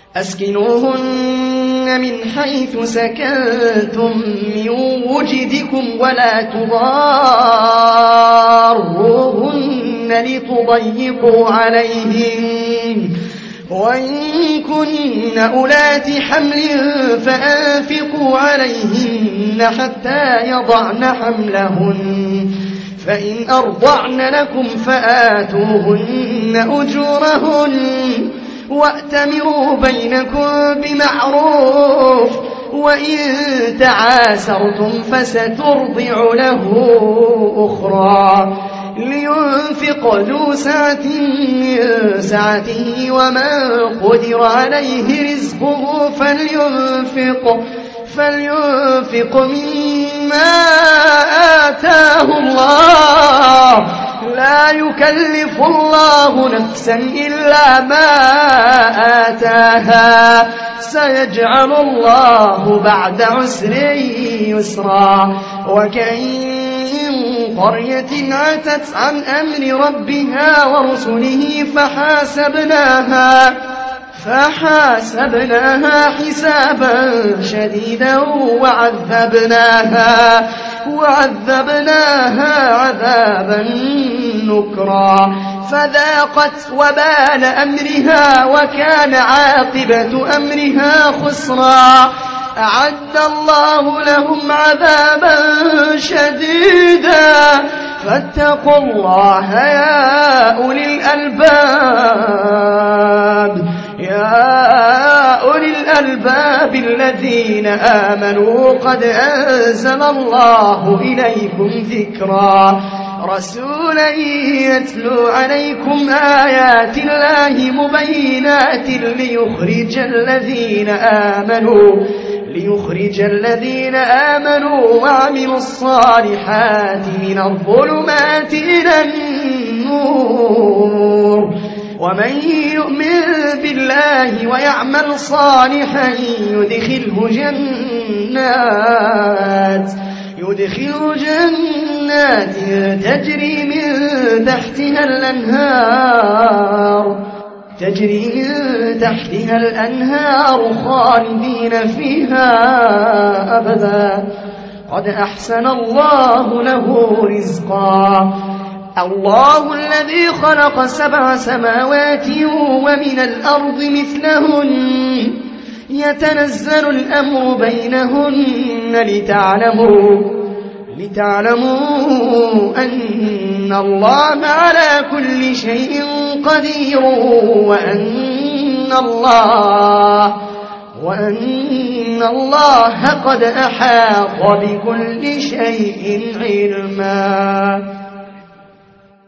أسكنوهن من حيث سكنتم من وجدكم ولا تضاروهن لتضيقوا عليهن وإن كن أولات حمل فأنفقوا عليهن حتى يضعن حملهن فإن أرضعن لكم فآتوهن أجورهن وأتمروا بينكم بمعروف وإن تعاسرتم فسترضع له أخرى لينفق ذو سعة من سعته ومن قدر عليه رزقه فلينفق مما آتاه الله لا يكلف الله نفسا إلا ما آتاها سيجعل الله بعد عسر يسرا وكأين قرية عتت عن أمر ربها ورسله فحاسبناها حسابا شديدا وعذبناها عذابا نكرا فذاقت وبال أمرها وكان عاقبة أمرها خسرا أعد الله لهم عذابا شديدا فاتقوا الله يا أولي الألباب الذين آمنوا قد أنزل الله إليكم ذكرا رسولا يتلو عليكم آيات الله مبينات ليخرج الذين آمنوا وعملوا الصالحات من الظلمات إلى النور ومن يؤمن بالله ويعمل صالحا يدخله جنات تجري من تحتها الأنهار خالدين فيها أبدا قد أحسن الله له رزقا الله الذي خلق 7 سماوات ومن الأرض مثلهن يتنزل الأمر بينهن لتعلموا أن الله على كل شيء قدير وأن الله قد أحاط بكل شيء علما